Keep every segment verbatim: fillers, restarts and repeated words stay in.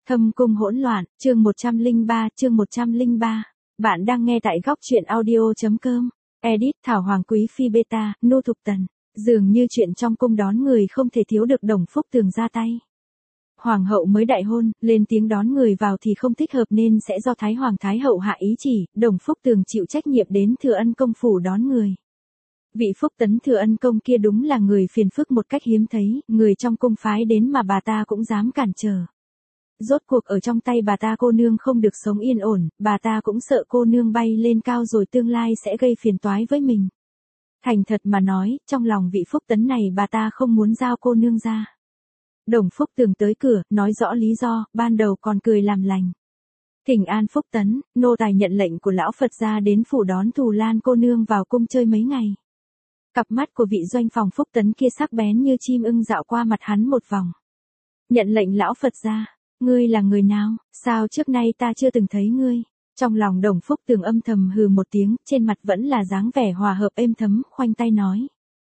Thâm cung hỗn loạn, chương một trăm lẻ ba, chương một trăm lẻ ba. Bạn đang nghe tại góc truyện audio.com. Edit Thảo Hoàng Quý Phi Beta, Nô Thục Tần. Dường như chuyện trong cung đón người không thể thiếu được Đồng Phúc Tường ra tay. Hoàng hậu mới đại hôn, lên tiếng đón người vào thì không thích hợp nên sẽ do Thái Hoàng Thái hậu hạ ý chỉ, Đồng Phúc Tường chịu trách nhiệm đến Thừa Ân công phủ đón người. Vị Phúc Tấn Thừa Ân công kia đúng là người phiền phức một cách hiếm thấy, người trong cung phái đến mà bà ta cũng dám cản trở. Rốt cuộc ở trong tay bà ta cô nương không được sống yên ổn, bà ta cũng sợ cô nương bay lên cao rồi tương lai sẽ gây phiền toái với mình. Thành thật mà nói, trong lòng vị Phúc Tấn này bà ta không muốn giao cô nương ra. Đồng Phúc Tường tới cửa, nói rõ lý do, ban đầu còn cười làm lành. Thỉnh an Phúc Tấn, nô tài nhận lệnh của lão Phật gia đến phủ đón Thù Lan cô nương vào cung chơi mấy ngày. Cặp mắt của vị doanh phòng Phúc Tấn kia sắc bén như chim ưng dạo qua mặt hắn một vòng. Nhận lệnh lão Phật gia. Ngươi là người nào, sao trước nay ta chưa từng thấy ngươi? Trong lòng Đồng Phúc Tường âm thầm hừ một tiếng, trên mặt vẫn là dáng vẻ hòa hợp êm thấm, khoanh tay nói.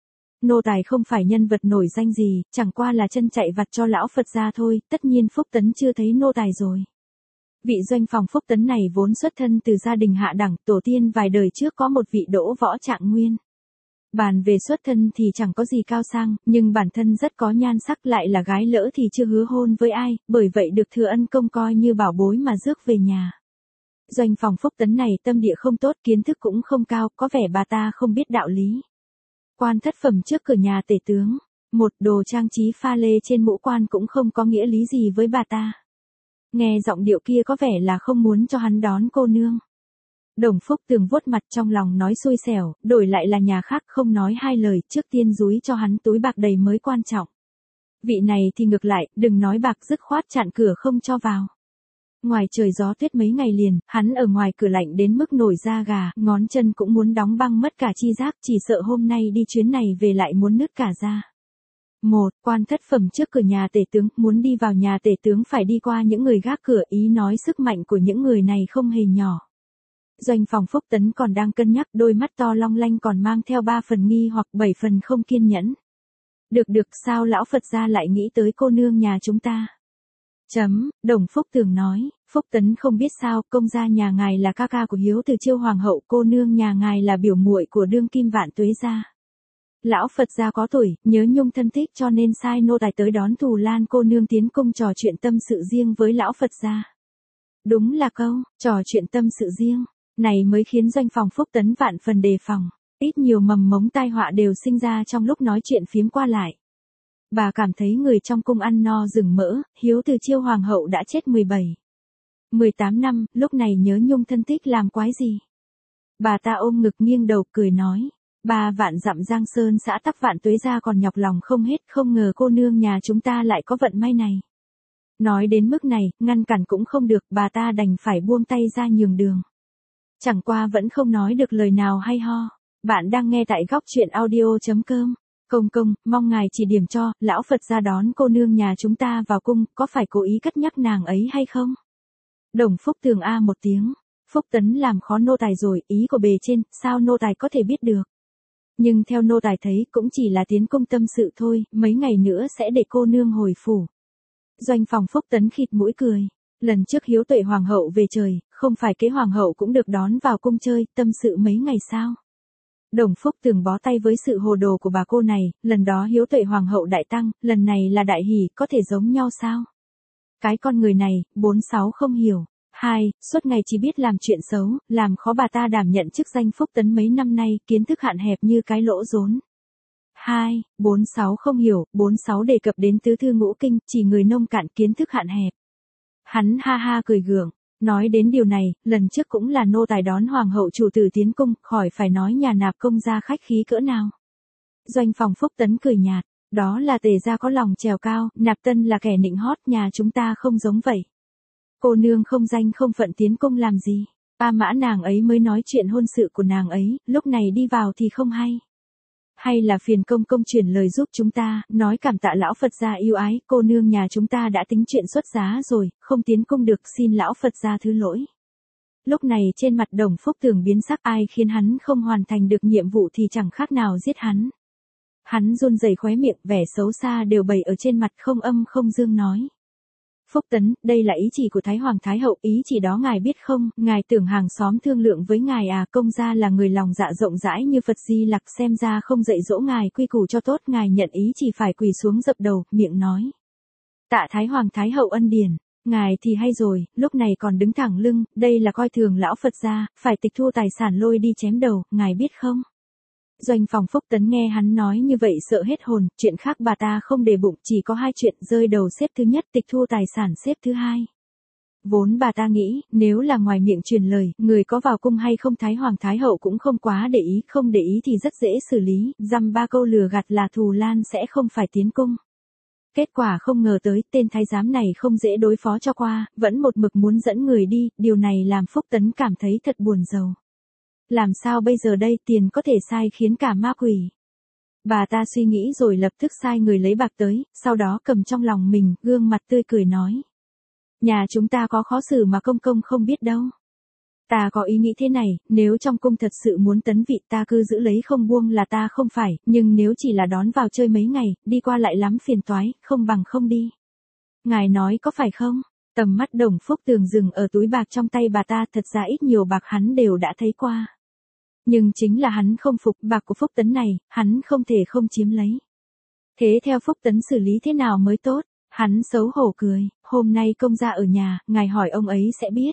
Nô tài không phải nhân vật nổi danh gì, chẳng qua là chân chạy vặt cho lão Phật gia thôi, tất nhiên Phúc Tấn chưa thấy nô tài rồi. Vị doanh phòng Phúc Tấn này vốn xuất thân từ gia đình hạ đẳng, tổ tiên vài đời trước có một vị đỗ võ trạng nguyên. Bàn về xuất thân thì chẳng có gì cao sang, nhưng bản thân rất có nhan sắc, lại là gái lỡ thì chưa hứa hôn với ai, bởi vậy được Thừa Ân công coi như bảo bối mà rước về nhà. Doanh phòng Phúc Tấn này tâm địa không tốt, kiến thức cũng không cao, có vẻ bà ta không biết đạo lý. Quan thất phẩm trước cửa nhà tể tướng, một đồ trang trí pha lê trên mũ quan cũng không có nghĩa lý gì với bà ta. Nghe giọng điệu kia có vẻ là không muốn cho hắn đón cô nương. Đồng Phúc Tường vuốt mặt trong lòng nói xui xẻo, đổi lại là nhà khác không nói hai lời, trước tiên dúi cho hắn túi bạc đầy mới quan trọng. Vị này thì ngược lại, đừng nói bạc dứt khoát chặn cửa không cho vào. Ngoài trời gió tuyết mấy ngày liền, hắn ở ngoài cửa lạnh đến mức nổi da gà, ngón chân cũng muốn đóng băng mất cả chi giác, chỉ sợ hôm nay đi chuyến này về lại muốn nứt cả da. Một, quan thất phẩm trước cửa nhà tể tướng, muốn đi vào nhà tể tướng phải đi qua những người gác cửa, ý nói sức mạnh của những người này không hề nhỏ. Doanh phòng Phúc Tấn còn đang cân nhắc, đôi mắt to long lanh còn mang theo ba phần nghi hoặc bảy phần không kiên nhẫn. Được được, sao lão Phật gia lại nghĩ tới cô nương nhà chúng ta? Chấm, Đồng Phúc Tường nói, Phúc Tấn không biết sao, công gia nhà ngài là ca ca của Hiếu Từ Chiêu Hoàng hậu, cô nương nhà ngài là biểu muội của đương kim Vạn Tuế gia. Lão Phật gia có tuổi, nhớ nhung thân thích cho nên sai nô tài tới đón Thù Lan cô nương tiến cung trò chuyện tâm sự riêng với lão Phật gia. Đúng là câu, trò chuyện tâm sự riêng. Này mới khiến doanh phòng Phúc Tấn vạn phần đề phòng, ít nhiều mầm mống tai họa đều sinh ra trong lúc nói chuyện phiếm qua lại. Bà cảm thấy người trong cung ăn no rừng mỡ, Hiếu Từ Chiêu Hoàng hậu đã chết mười bảy, mười tám năm, lúc này nhớ nhung thân thích làm quái gì. Bà ta ôm ngực nghiêng đầu cười nói, ba vạn dặm Giang Sơn xã tắc Vạn Tuế gia còn nhọc lòng không hết, không ngờ cô nương nhà chúng ta lại có vận may này. Nói đến mức này, ngăn cản cũng không được, bà ta đành phải buông tay ra nhường đường. Chẳng qua vẫn không nói được lời nào hay ho. Bạn đang nghe tại góc truyện audio.com. Công công, mong ngài chỉ điểm cho, lão Phật gia đón cô nương nhà chúng ta vào cung, có phải cố ý cất nhắc nàng ấy hay không? Đồng Phúc Tường a một tiếng. Phúc Tấn làm khó nô tài rồi, ý của bề trên, sao nô tài có thể biết được? Nhưng theo nô tài thấy cũng chỉ là tiến cung tâm sự thôi, mấy ngày nữa sẽ để cô nương hồi phủ. Doanh phòng Phúc Tấn khịt mũi cười. Lần trước Hiếu Tuệ Hoàng hậu về trời, không phải kế Hoàng hậu cũng được đón vào cung chơi, tâm sự mấy ngày sao? Đồng Phúc Tường bó tay với sự hồ đồ của bà cô này, lần đó Hiếu Tuệ Hoàng hậu đại tăng, lần này là đại hỷ, có thể giống nhau sao? Cái con người này, bốn sáu không hiểu. Hai, suốt ngày chỉ biết làm chuyện xấu, làm khó bà ta đảm nhận chức danh Phúc Tấn mấy năm nay, kiến thức hạn hẹp như cái lỗ rốn. Hai, bốn sáu không hiểu, bốn sáu đề cập đến tứ thư ngũ kinh, chỉ người nông cạn kiến thức hạn hẹp. Hắn ha ha cười gượng, nói đến điều này, lần trước cũng là nô tài đón hoàng hậu chủ tử tiến cung, khỏi phải nói nhà nạp công gia khách khí cỡ nào. Doanh phòng Phúc Tấn cười nhạt, đó là tề gia có lòng trèo cao, nạp tân là kẻ nịnh hót, nhà chúng ta không giống vậy. Cô nương không danh không phận tiến cung làm gì, A Mã nàng ấy mới nói chuyện hôn sự của nàng ấy, lúc này đi vào thì không hay. Hay là phiền công công truyền lời giúp chúng ta, nói cảm tạ lão Phật gia yêu ái, cô nương nhà chúng ta đã tính chuyện xuất giá rồi, không tiến cung được, xin lão Phật gia thứ lỗi. Lúc này trên mặt Đồng Phúc Tường biến sắc, ai khiến hắn không hoàn thành được nhiệm vụ thì chẳng khác nào giết hắn. Hắn run rẩy khóe miệng, vẻ xấu xa đều bày ở trên mặt, không âm không dương nói. Phúc Tấn, đây là ý chỉ của Thái Hoàng Thái Hậu, ý chỉ đó ngài biết không, ngài tưởng hàng xóm thương lượng với ngài à, công gia là người lòng dạ rộng rãi như Phật Di Lặc, xem ra không dạy dỗ ngài quy củ cho tốt, ngài nhận ý chỉ phải quỳ xuống dập đầu, miệng nói. Tạ Thái Hoàng Thái Hậu ân điển, ngài thì hay rồi, lúc này còn đứng thẳng lưng, đây là coi thường lão Phật gia, phải tịch thu tài sản lôi đi chém đầu, ngài biết không? Doanh phòng Phúc Tấn nghe hắn nói như vậy sợ hết hồn, chuyện khác bà ta không để bụng, chỉ có hai chuyện, rơi đầu xếp thứ nhất, tịch thu tài sản xếp thứ hai. Vốn bà ta nghĩ, nếu là ngoài miệng truyền lời, người có vào cung hay không Thái Hoàng Thái Hậu cũng không quá để ý, không để ý thì rất dễ xử lý, dăm ba câu lừa gạt là Thù Lan sẽ không phải tiến cung. Kết quả không ngờ tới, tên thái giám này không dễ đối phó cho qua, vẫn một mực muốn dẫn người đi, điều này làm Phúc Tấn cảm thấy thật buồn rầu. Làm sao bây giờ đây, tiền có thể sai khiến cả ma quỷ. Bà ta suy nghĩ rồi lập tức sai người lấy bạc tới, sau đó cầm trong lòng mình, gương mặt tươi cười nói. Nhà chúng ta có khó xử mà công công không biết đâu. Ta có ý nghĩ thế này, nếu trong cung thật sự muốn tấn vị ta cứ giữ lấy không buông là ta không phải, nhưng nếu chỉ là đón vào chơi mấy ngày, đi qua lại lắm phiền toái, không bằng không đi. Ngài nói có phải không? Tầm mắt Đồng Phúc Tường dừng ở túi bạc trong tay bà ta, thật ra ít nhiều bạc hắn đều đã thấy qua. Nhưng chính là hắn không phục, bạc của Phúc Tấn này, hắn không thể không chiếm lấy. Thế theo Phúc Tấn xử lý thế nào mới tốt? Hắn xấu hổ cười, hôm nay công gia ở nhà, ngài hỏi ông ấy sẽ biết.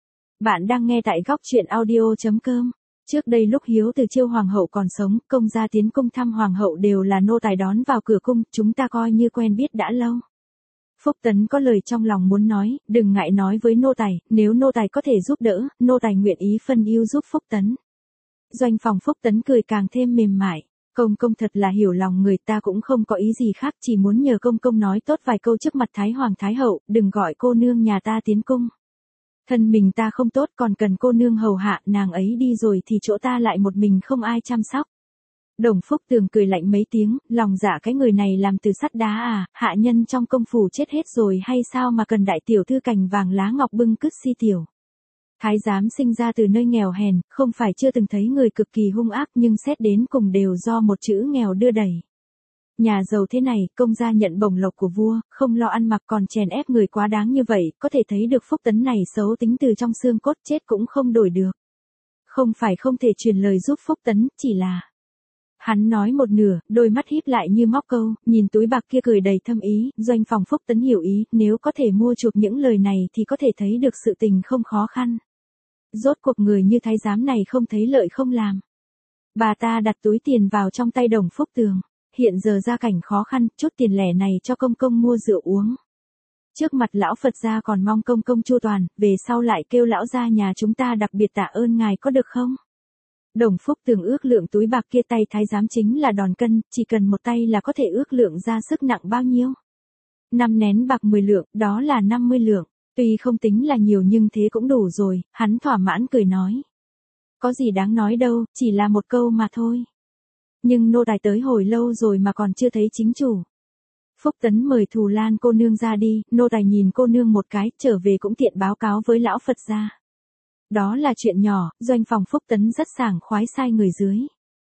Bạn đang nghe tại góc truyện audio chấm com. Trước đây lúc Hiếu Từ Chiêu Hoàng hậu còn sống, công gia tiến cung thăm Hoàng hậu đều là nô tài đón vào cửa cung, chúng ta coi như quen biết đã lâu. Phúc Tấn có lời trong lòng muốn nói, đừng ngại nói với nô tài, nếu nô tài có thể giúp đỡ, nô tài nguyện ý phân ưu giúp Phúc Tấn. Doanh phòng Phúc Tấn cười càng thêm mềm mại, công công thật là hiểu lòng người, ta cũng không có ý gì khác, chỉ muốn nhờ công công nói tốt vài câu trước mặt Thái Hoàng Thái Hậu, đừng gọi cô nương nhà ta tiến cung. Thân mình ta không tốt còn cần cô nương hầu hạ, nàng ấy đi rồi thì chỗ ta lại một mình không ai chăm sóc. Đồng Phúc Tường cười lạnh mấy tiếng, lòng dạ cái người này làm từ sắt đá à, hạ nhân trong công phủ chết hết rồi hay sao mà cần đại tiểu thư cành vàng lá ngọc bưng cứt si tiểu. Thái giám sinh ra từ nơi nghèo hèn, không phải chưa từng thấy người cực kỳ hung ác nhưng xét đến cùng đều do một chữ nghèo đưa đẩy. Nhà giàu thế này, công gia nhận bổng lộc của vua, không lo ăn mặc còn chèn ép người quá đáng như vậy, có thể thấy được Phúc Tấn này xấu tính từ trong xương cốt, chết cũng không đổi được. Không phải không thể truyền lời giúp Phúc Tấn, chỉ là... Hắn nói một nửa, đôi mắt híp lại như móc câu, nhìn túi bạc kia cười đầy thâm ý, Doanh phòng Phúc Tấn hiểu ý, nếu có thể mua chuộc những lời này thì có thể thấy được sự tình không khó khăn. Rốt cuộc người như thái giám này không thấy lợi không làm. Bà ta đặt túi tiền vào trong tay Đồng Phúc Tường, hiện giờ gia cảnh khó khăn, chút tiền lẻ này cho công công mua rượu uống. Trước mặt lão Phật gia còn mong công công chu toàn, về sau lại kêu lão gia nhà chúng ta đặc biệt tạ ơn ngài có được không? Đồng Phúc Tường ước lượng túi bạc kia, tay thái giám chính là đòn cân, chỉ cần một tay là có thể ước lượng ra sức nặng bao nhiêu. Năm nén bạc mười lượng, đó là năm mươi lượng, tuy không tính là nhiều nhưng thế cũng đủ rồi, hắn thỏa mãn cười nói. Có gì đáng nói đâu, chỉ là một câu mà thôi. Nhưng nô tài tới hồi lâu rồi mà còn chưa thấy chính chủ. Phúc Tấn mời Thù Lan cô nương ra đi, nô tài nhìn cô nương một cái, trở về cũng tiện báo cáo với lão Phật gia. Đó là chuyện nhỏ, Doanh phòng Phúc Tấn rất sảng khoái sai người dưới.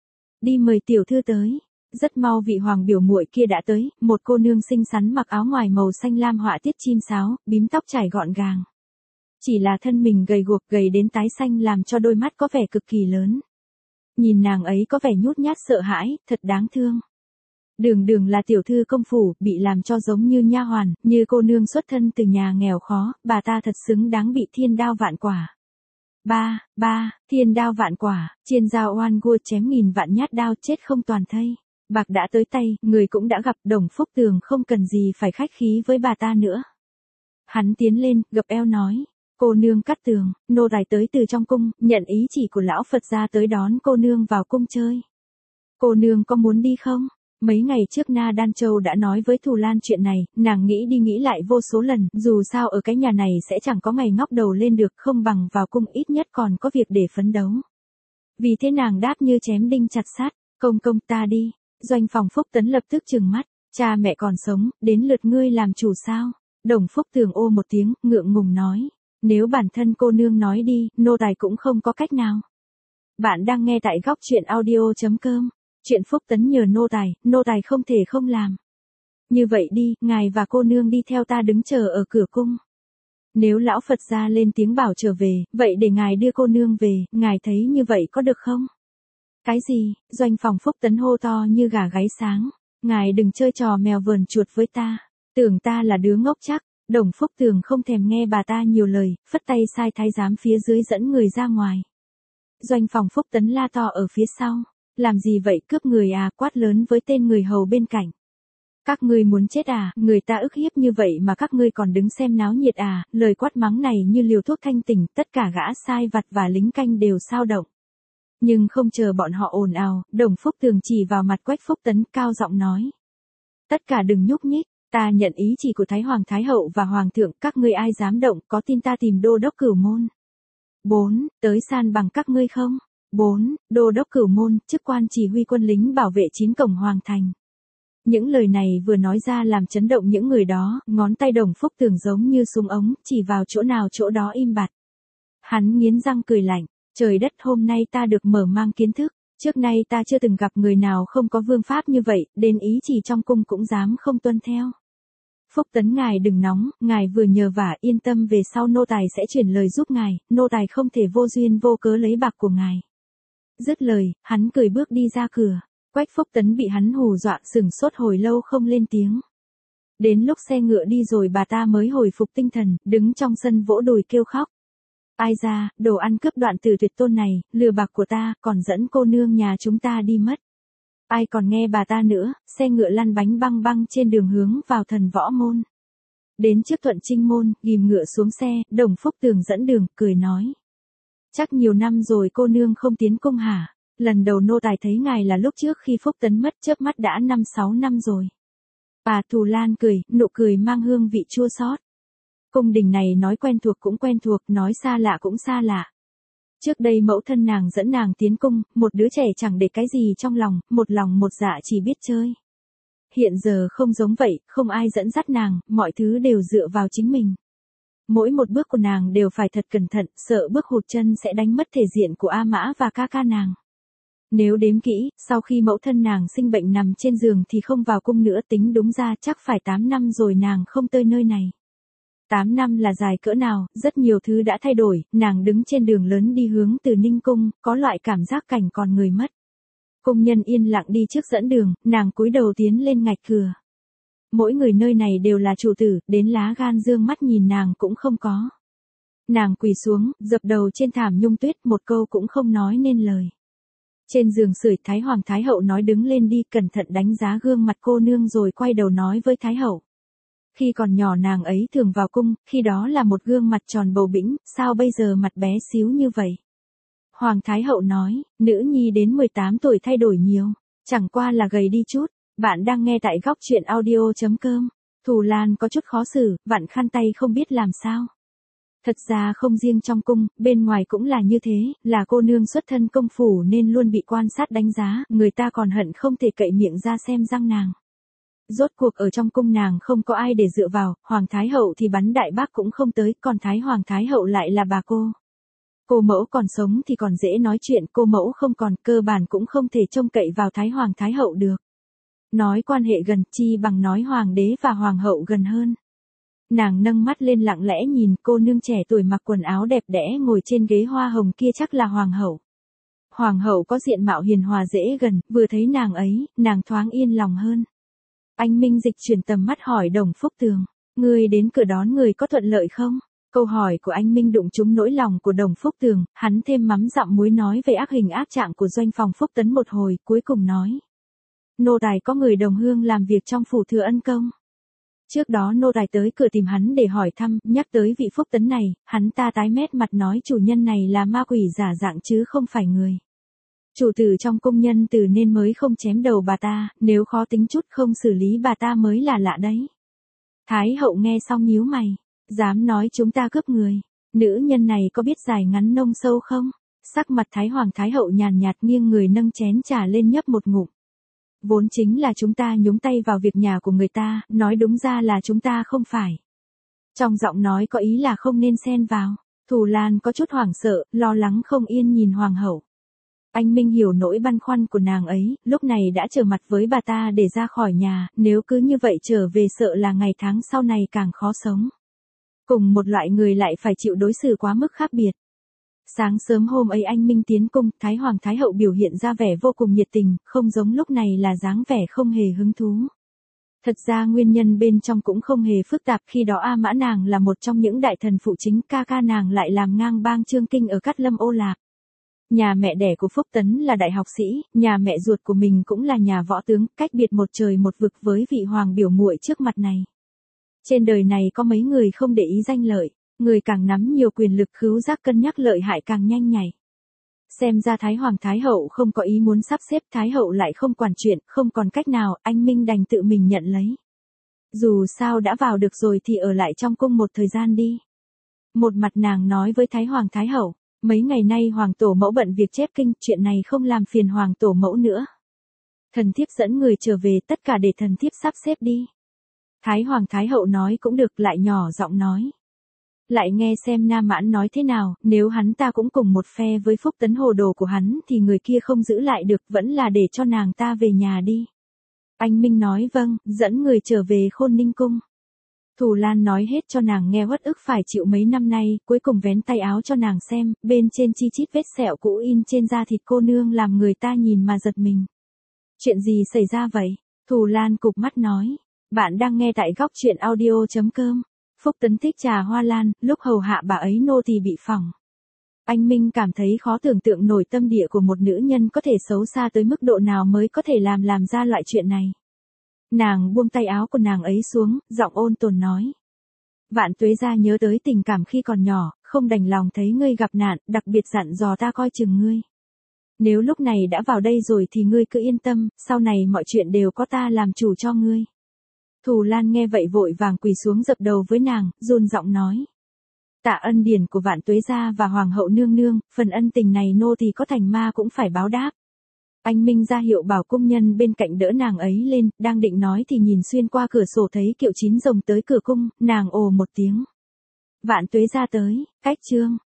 Đi mời tiểu thư tới. Rất mau vị hoàng biểu muội kia đã tới, một cô nương xinh xắn mặc áo ngoài màu xanh lam họa tiết chim sáo, bím tóc trải gọn gàng. Chỉ là thân mình gầy guộc gầy đến tái xanh làm cho đôi mắt có vẻ cực kỳ lớn. Nhìn nàng ấy có vẻ nhút nhát sợ hãi, thật đáng thương. Đường đường là tiểu thư công phủ, bị làm cho giống như nha hoàn, như cô nương xuất thân từ nhà nghèo khó, bà ta thật xứng đáng bị thiên đao vạn quả. Ba, ba, thiên đao vạn quả, chiên dao oan gua chém nghìn vạn nhát đao chết không toàn thây. Bạc đã tới tay, người cũng đã gặp, Đồng Phúc Tường không cần gì phải khách khí với bà ta nữa. Hắn tiến lên, gập eo nói, cô nương Cát Tường, nô tài tới từ trong cung, nhận ý chỉ của lão Phật gia tới đón cô nương vào cung chơi. Cô nương có muốn đi không? Mấy ngày trước Na Đan Châu đã nói với Thù Lan chuyện này, nàng nghĩ đi nghĩ lại vô số lần, dù sao ở cái nhà này sẽ chẳng có ngày ngóc đầu lên được, không bằng vào cung ít nhất còn có việc để phấn đấu. Vì thế nàng đáp như chém đinh chặt sắt, công công ta đi. Doanh phòng Phúc Tấn lập tức trừng mắt, cha mẹ còn sống, đến lượt ngươi làm chủ sao? Đồng Phúc Tường ô một tiếng, ngượng ngùng nói, nếu bản thân cô nương nói đi, nô tài cũng không có cách nào. Bạn đang nghe tại góc truyện audio chấm com. Chuyện Phúc Tấn nhờ nô tài, nô tài không thể không làm. Như vậy đi, ngài và cô nương đi theo ta đứng chờ ở cửa cung. Nếu lão Phật gia lên tiếng bảo trở về, vậy để ngài đưa cô nương về, ngài thấy như vậy có được không? Cái gì? Doanh Phòng Phúc Tấn hô to như gà gáy sáng. Ngài đừng chơi trò mèo vờn chuột với ta. Tưởng ta là đứa ngốc chắc. Đồng Phúc Tường không thèm nghe bà ta nhiều lời, phất tay sai thái giám phía dưới dẫn người ra ngoài. Doanh Phòng Phúc Tấn la to ở phía sau. Làm gì vậy, cướp người à, quát lớn với tên người hầu bên cạnh. Các ngươi muốn chết à, người ta ức hiếp như vậy mà các ngươi còn đứng xem náo nhiệt à, lời quát mắng này như liều thuốc thanh tỉnh, tất cả gã sai vặt và lính canh đều xao động. Nhưng không chờ bọn họ ồn ào, Đồng Phúc Tường chỉ vào mặt Quách Phúc Tấn cao giọng nói. Tất cả đừng nhúc nhích, ta nhận ý chỉ của Thái Hoàng Thái Hậu và Hoàng thượng, các ngươi ai dám động, có tin ta tìm đô đốc Cửu Môn. bốn. Tới san bằng các ngươi không? bốn. Đô đốc Cửu Môn, chức quan chỉ huy quân lính bảo vệ chín cổng hoàng thành. Những lời này vừa nói ra làm chấn động những người đó, ngón tay Đồng Phúc Tường giống như súng ống, chỉ vào chỗ nào chỗ đó im bặt. Hắn nghiến răng cười lạnh, trời đất, hôm nay ta được mở mang kiến thức, trước nay ta chưa từng gặp người nào không có vương pháp như vậy, đến ý chỉ trong cung cũng dám không tuân theo. Phúc Tấn ngài đừng nóng, ngài vừa nhờ vả, yên tâm, về sau nô tài sẽ chuyển lời giúp ngài, nô tài không thể vô duyên vô cớ lấy bạc của ngài. Dứt lời, hắn cười bước đi ra cửa. Quách Phúc Tấn bị hắn hù dọa sửng sốt hồi lâu không lên tiếng. Đến lúc xe ngựa đi rồi bà ta mới hồi phục tinh thần, đứng trong sân vỗ đùi kêu khóc. Ai ra, đồ ăn cướp đoạn từ tuyệt tôn này, lừa bạc của ta, còn dẫn cô nương nhà chúng ta đi mất. Ai còn nghe bà ta nữa, xe ngựa lăn bánh băng băng trên đường hướng vào Thần Võ Môn. Đến trước Thuận Trinh Môn, ghim ngựa xuống xe, Đồng Phúc Tường dẫn đường, cười nói. Chắc nhiều năm rồi cô nương không tiến cung hả? Lần đầu nô tài thấy ngài là lúc trước khi Phúc Tấn mất, chớp mắt đã năm sáu năm rồi. Bà Thù Lan cười, nụ cười mang hương vị chua xót. Cung đình này nói quen thuộc cũng quen thuộc, nói xa lạ cũng xa lạ. Trước đây mẫu thân nàng dẫn nàng tiến cung, một đứa trẻ chẳng để cái gì trong lòng, một lòng một dạ chỉ biết chơi. Hiện giờ không giống vậy, không ai dẫn dắt nàng, mọi thứ đều dựa vào chính mình. Mỗi một bước của nàng đều phải thật cẩn thận, sợ bước hụt chân sẽ đánh mất thể diện của A Mã và ca ca nàng. Nếu đếm kỹ, sau khi mẫu thân nàng sinh bệnh nằm trên giường thì không vào cung nữa, tính đúng ra chắc phải tám năm rồi nàng không tới nơi này. tám năm là dài cỡ nào, rất nhiều thứ đã thay đổi, nàng đứng trên đường lớn đi hướng từ Ninh Cung, có loại cảm giác cảnh còn người mất. Cung nhân yên lặng đi trước dẫn đường, nàng cúi đầu tiến lên ngạch cửa. Mỗi người nơi này đều là chủ tử, đến lá gan dương mắt nhìn nàng cũng không có. Nàng quỳ xuống, dập đầu trên thảm nhung tuyết, một câu cũng không nói nên lời. Trên giường sưởi, Thái Hoàng Thái Hậu nói đứng lên đi, cẩn thận đánh giá gương mặt cô nương rồi quay đầu nói với Thái Hậu. Khi còn nhỏ nàng ấy thường vào cung, khi đó là một gương mặt tròn bầu bĩnh, sao bây giờ mặt bé xíu như vậy? Hoàng Thái Hậu nói, nữ nhi đến mười tám tuổi thay đổi nhiều, chẳng qua là gầy đi chút. Bạn đang nghe tại góc truyện audio chấm com. Thù Lan có chút khó xử, vặn khăn tay không biết làm sao. Thật ra không riêng trong cung, bên ngoài cũng là như thế, là cô nương xuất thân công phủ nên luôn bị quan sát đánh giá, người ta còn hận không thể cậy miệng ra xem răng nàng. Rốt cuộc ở trong cung nàng không có ai để dựa vào, Hoàng Thái Hậu thì bắn đại bác cũng không tới, còn Thái Hoàng Thái Hậu lại là bà cô. Cô mẫu còn sống thì còn dễ nói chuyện, cô mẫu không còn, cơ bản cũng không thể trông cậy vào Thái Hoàng Thái Hậu được. Nói quan hệ gần chi bằng nói hoàng đế và hoàng hậu gần hơn. Nàng nâng mắt lên lặng lẽ nhìn cô nương trẻ tuổi mặc quần áo đẹp đẽ ngồi trên ghế hoa hồng kia chắc là hoàng hậu. Hoàng hậu có diện mạo hiền hòa dễ gần, vừa thấy nàng ấy, nàng thoáng yên lòng hơn. Anh Minh Dịch chuyển tầm mắt hỏi Đồng Phúc Tường, ngươi đến cửa đón người có thuận lợi không? Câu hỏi của anh Minh đụng trúng nỗi lòng của Đồng Phúc Tường, hắn thêm mắm dặm muối nói về ác hình ác trạng của Doanh Phòng Phúc Tấn một hồi, cuối cùng nói. Nô tài có người đồng hương làm việc trong phủ Thừa Ân Công. Trước đó nô tài tới cửa tìm hắn để hỏi thăm, nhắc tới vị Phúc Tấn này, hắn ta tái mét mặt nói chủ nhân này là ma quỷ giả dạng chứ không phải người. Chủ tử trong cung nhân từ nên mới không chém đầu bà ta, nếu khó tính chút không xử lý bà ta mới là lạ đấy. Thái hậu nghe xong nhíu mày, dám nói chúng ta cướp người, nữ nhân này có biết dài ngắn nông sâu không? Sắc mặt Thái Hoàng Thái Hậu nhàn nhạt nghiêng người nâng chén trà lên nhấp một ngụm. Vốn chính là chúng ta nhúng tay vào việc nhà của người ta, nói đúng ra là chúng ta không phải. Trong giọng nói có ý là không nên xen vào. Thù Lan có chút hoảng sợ, lo lắng không yên nhìn hoàng hậu. Anh Minh hiểu nỗi băn khoăn của nàng ấy, lúc này đã trở mặt với bà ta để ra khỏi nhà, nếu cứ như vậy trở về sợ là ngày tháng sau này càng khó sống. Cùng một loại người lại phải chịu đối xử quá mức khác biệt. Sáng sớm hôm ấy anh Minh tiến cung, Thái Hoàng Thái Hậu biểu hiện ra vẻ vô cùng nhiệt tình, không giống lúc này là dáng vẻ không hề hứng thú. Thật ra nguyên nhân bên trong cũng không hề phức tạp, khi đó A Mã nàng là một trong những đại thần phụ chính, ca ca nàng lại làm ngang bang Trương Kinh ở Cát Lâm Ô Lạc. Nhà mẹ đẻ của Phúc Tấn là đại học sĩ, nhà mẹ ruột của mình cũng là nhà võ tướng, cách biệt một trời một vực với vị hoàng biểu muội trước mặt này. Trên đời này có mấy người không để ý danh lợi, người càng nắm nhiều quyền lực khứu giác cân nhắc lợi hại càng nhanh nhạy. Xem ra Thái Hoàng Thái Hậu không có ý muốn sắp xếp, Thái Hậu lại không quản chuyện, không còn cách nào, anh Minh đành tự mình nhận lấy. Dù sao đã vào được rồi thì ở lại trong cung một thời gian đi. Một mặt nàng nói với Thái Hoàng Thái Hậu, mấy ngày nay Hoàng Tổ Mẫu bận việc chép kinh, chuyện này không làm phiền Hoàng Tổ Mẫu nữa. Thần thiếp dẫn người trở về, tất cả để thần thiếp sắp xếp đi. Thái Hoàng Thái Hậu nói cũng được, lại nhỏ giọng nói. Lại nghe xem Nam Mãn nói thế nào, nếu hắn ta cũng cùng một phe với Phúc Tấn hồ đồ của hắn thì người kia không giữ lại được, vẫn là để cho nàng ta về nhà đi. Anh Minh nói vâng, dẫn người trở về Khôn Ninh Cung. Thù Lan nói hết cho nàng nghe uất ức phải chịu mấy năm nay, cuối cùng vén tay áo cho nàng xem, bên trên chi chít vết sẹo cũ in trên da thịt cô nương làm người ta nhìn mà giật mình. Chuyện gì xảy ra vậy? Thù Lan cụp mắt nói. Bạn đang nghe tại góc truyện audio.com. Phúc Tấn thích trà hoa lan, lúc hầu hạ bà ấy nô tỳ bị phỏng. Anh Minh cảm thấy khó tưởng tượng nổi tâm địa của một nữ nhân có thể xấu xa tới mức độ nào mới có thể làm làm ra loại chuyện này. Nàng buông tay áo của nàng ấy xuống, giọng ôn tồn nói. Vạn Tuế gia nhớ tới tình cảm khi còn nhỏ, không đành lòng thấy ngươi gặp nạn, đặc biệt dặn dò ta coi chừng ngươi. Nếu lúc này đã vào đây rồi thì ngươi cứ yên tâm, sau này mọi chuyện đều có ta làm chủ cho ngươi. Thù Lan nghe vậy vội vàng quỳ xuống dập đầu với nàng, run giọng nói. Tạ ân điển của Vạn Tuế gia và Hoàng hậu nương nương, phần ân tình này nô thì có thành ma cũng phải báo đáp. Anh Minh ra hiệu bảo cung nhân bên cạnh đỡ nàng ấy lên, đang định nói thì nhìn xuyên qua cửa sổ thấy kiệu chín rồng tới cửa cung, nàng ồ một tiếng. Vạn Tuế gia tới, cách chương.